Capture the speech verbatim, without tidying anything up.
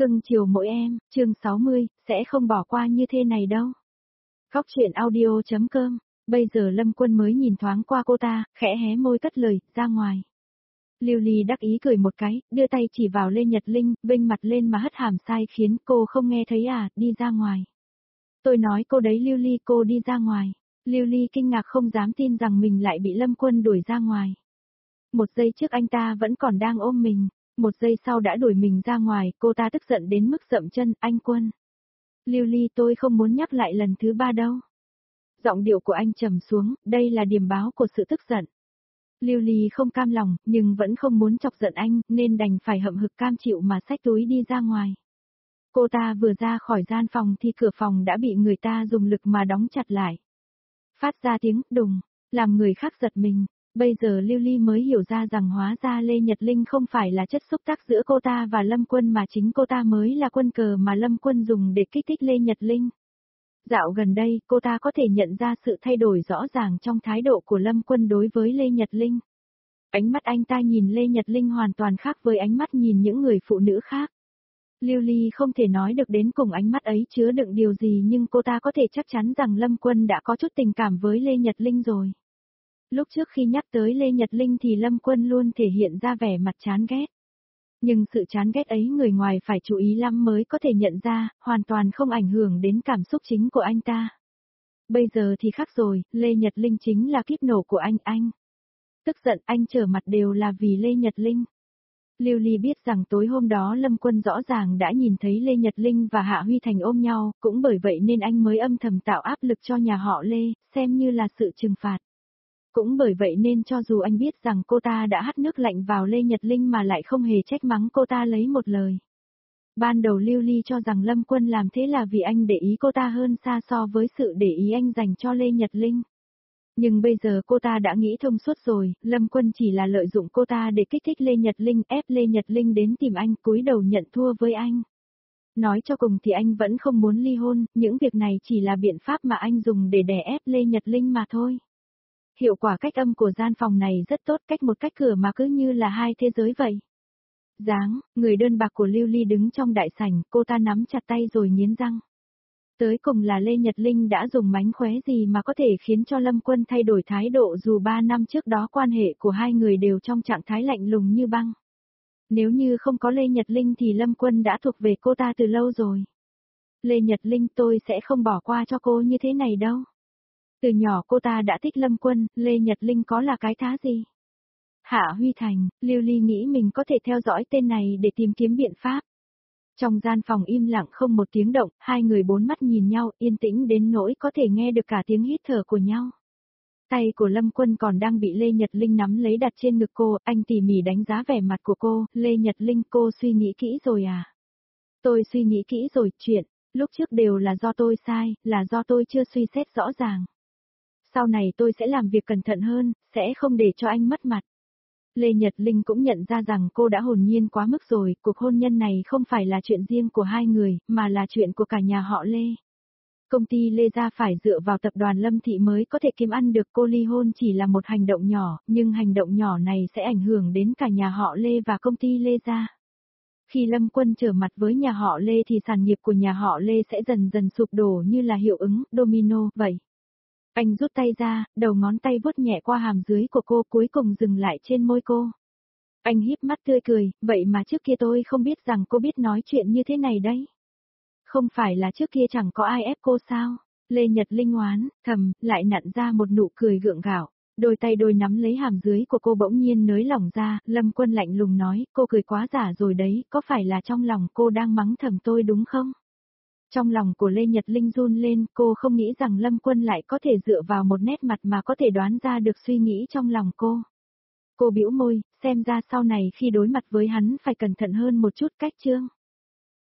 Cưng chiều mỗi em, chương sáu mươi, sẽ không bỏ qua như thế này đâu. Góc truyện audio chấm com, bây giờ Lâm Quân mới nhìn thoáng qua cô ta, khẽ hé môi cất lời, ra ngoài. Lưu Ly đắc ý cười một cái, đưa tay chỉ vào Lê Nhật Linh, vênh mặt lên mà hất hàm sai khiến cô không nghe thấy à, đi ra ngoài. Tôi nói cô đấy Lưu Ly, cô đi ra ngoài. Lưu Ly kinh ngạc không dám tin rằng mình lại bị Lâm Quân đuổi ra ngoài. Một giây trước anh ta vẫn còn đang ôm mình. Một giây sau đã đuổi mình ra ngoài, cô ta tức giận đến mức dậm chân, anh Quân. Lưu Ly, tôi không muốn nhắc lại lần thứ ba đâu. Giọng điệu của anh trầm xuống, đây là điểm báo của sự tức giận. Lưu Ly không cam lòng, nhưng vẫn không muốn chọc giận anh, nên đành phải hậm hực cam chịu mà xách túi đi ra ngoài. Cô ta vừa ra khỏi gian phòng thì cửa phòng đã bị người ta dùng lực mà đóng chặt lại. Phát ra tiếng đùng, làm người khác giật mình. Bây giờ Lưu Ly mới hiểu ra rằng hóa ra Lê Nhật Linh không phải là chất xúc tác giữa cô ta và Lâm Quân mà chính cô ta mới là quân cờ mà Lâm Quân dùng để kích thích Lê Nhật Linh. Dạo gần đây, cô ta có thể nhận ra sự thay đổi rõ ràng trong thái độ của Lâm Quân đối với Lê Nhật Linh. Ánh mắt anh ta nhìn Lê Nhật Linh hoàn toàn khác với ánh mắt nhìn những người phụ nữ khác. Lưu Ly không thể nói được đến cùng ánh mắt ấy chứa đựng điều gì, nhưng cô ta có thể chắc chắn rằng Lâm Quân đã có chút tình cảm với Lê Nhật Linh rồi. Lúc trước khi nhắc tới Lê Nhật Linh thì Lâm Quân luôn thể hiện ra vẻ mặt chán ghét. Nhưng sự chán ghét ấy người ngoài phải chú ý lắm mới có thể nhận ra, hoàn toàn không ảnh hưởng đến cảm xúc chính của anh ta. Bây giờ thì khác rồi, Lê Nhật Linh chính là kíp nổ của anh anh. Tức giận anh trở mặt đều là vì Lê Nhật Linh. Lưu Ly biết rằng tối hôm đó Lâm Quân rõ ràng đã nhìn thấy Lê Nhật Linh và Hạ Huy Thành ôm nhau, cũng bởi vậy nên anh mới âm thầm tạo áp lực cho nhà họ Lê, xem như là sự trừng phạt. Cũng bởi vậy nên cho dù anh biết rằng cô ta đã hắt nước lạnh vào Lê Nhật Linh mà lại không hề trách mắng cô ta lấy một lời. Ban đầu Lưu Ly cho rằng Lâm Quân làm thế là vì anh để ý cô ta hơn xa so với sự để ý anh dành cho Lê Nhật Linh. Nhưng bây giờ cô ta đã nghĩ thông suốt rồi, Lâm Quân chỉ là lợi dụng cô ta để kích thích Lê Nhật Linh, ép Lê Nhật Linh đến tìm anh, cúi đầu nhận thua với anh. Nói cho cùng thì anh vẫn không muốn ly hôn, những việc này chỉ là biện pháp mà anh dùng để đè ép Lê Nhật Linh mà thôi. Hiệu quả cách âm của gian phòng này rất tốt, cách một cách cửa mà cứ như là hai thế giới vậy. Dáng, người đơn bạc của Lưu Ly đứng trong đại sảnh, cô ta nắm chặt tay rồi nghiến răng. Tới cùng là Lê Nhật Linh đã dùng mánh khóe gì mà có thể khiến cho Lâm Quân thay đổi thái độ, dù ba năm trước đó quan hệ của hai người đều trong trạng thái lạnh lùng như băng. Nếu như không có Lê Nhật Linh thì Lâm Quân đã thuộc về cô ta từ lâu rồi. Lê Nhật Linh, tôi sẽ không bỏ qua cho cô như thế này đâu. Từ nhỏ cô ta đã thích Lâm Quân, Lê Nhật Linh có là cái thá gì? Hạ Huy Thành, Lưu Ly nghĩ mình có thể theo dõi tên này để tìm kiếm biện pháp. Trong gian phòng im lặng không một tiếng động, hai người bốn mắt nhìn nhau, yên tĩnh đến nỗi có thể nghe được cả tiếng hít thở của nhau. Tay của Lâm Quân còn đang bị Lê Nhật Linh nắm lấy đặt trên ngực cô, anh tỉ mỉ đánh giá vẻ mặt của cô, Lê Nhật Linh, cô suy nghĩ kỹ rồi à? Tôi suy nghĩ kỹ rồi, chuyện, lúc trước đều là do tôi sai, là do tôi chưa suy xét rõ ràng. Sau này tôi sẽ làm việc cẩn thận hơn, sẽ không để cho anh mất mặt. Lê Nhật Linh cũng nhận ra rằng cô đã hồn nhiên quá mức rồi, cuộc hôn nhân này không phải là chuyện riêng của hai người, mà là chuyện của cả nhà họ Lê. Công ty Lê Gia phải dựa vào tập đoàn Lâm Thị mới có thể kiếm ăn được, cô ly hôn chỉ là một hành động nhỏ, nhưng hành động nhỏ này sẽ ảnh hưởng đến cả nhà họ Lê và công ty Lê Gia. Khi Lâm Quân trở mặt với nhà họ Lê thì sản nghiệp của nhà họ Lê sẽ dần dần sụp đổ như là hiệu ứng domino vậy. Anh rút tay ra, đầu ngón tay vuốt nhẹ qua hàm dưới của cô, cuối cùng dừng lại trên môi cô. Anh híp mắt tươi cười, vậy mà trước kia tôi không biết rằng cô biết nói chuyện như thế này đấy. Không phải là trước kia chẳng có ai ép cô sao? Lê Nhật Linh oán, thầm, lại nặn ra một nụ cười gượng gạo. Đôi tay đôi nắm lấy hàm dưới của cô bỗng nhiên nới lỏng ra, Lâm Quân lạnh lùng nói, cô cười quá giả rồi đấy, có phải là trong lòng cô đang mắng thầm tôi đúng không? Trong lòng của Lê Nhật Linh run lên, cô không nghĩ rằng Lâm Quân lại có thể dựa vào một nét mặt mà có thể đoán ra được suy nghĩ trong lòng cô. Cô bĩu môi, xem ra sau này khi đối mặt với hắn phải cẩn thận hơn một chút, cách chương.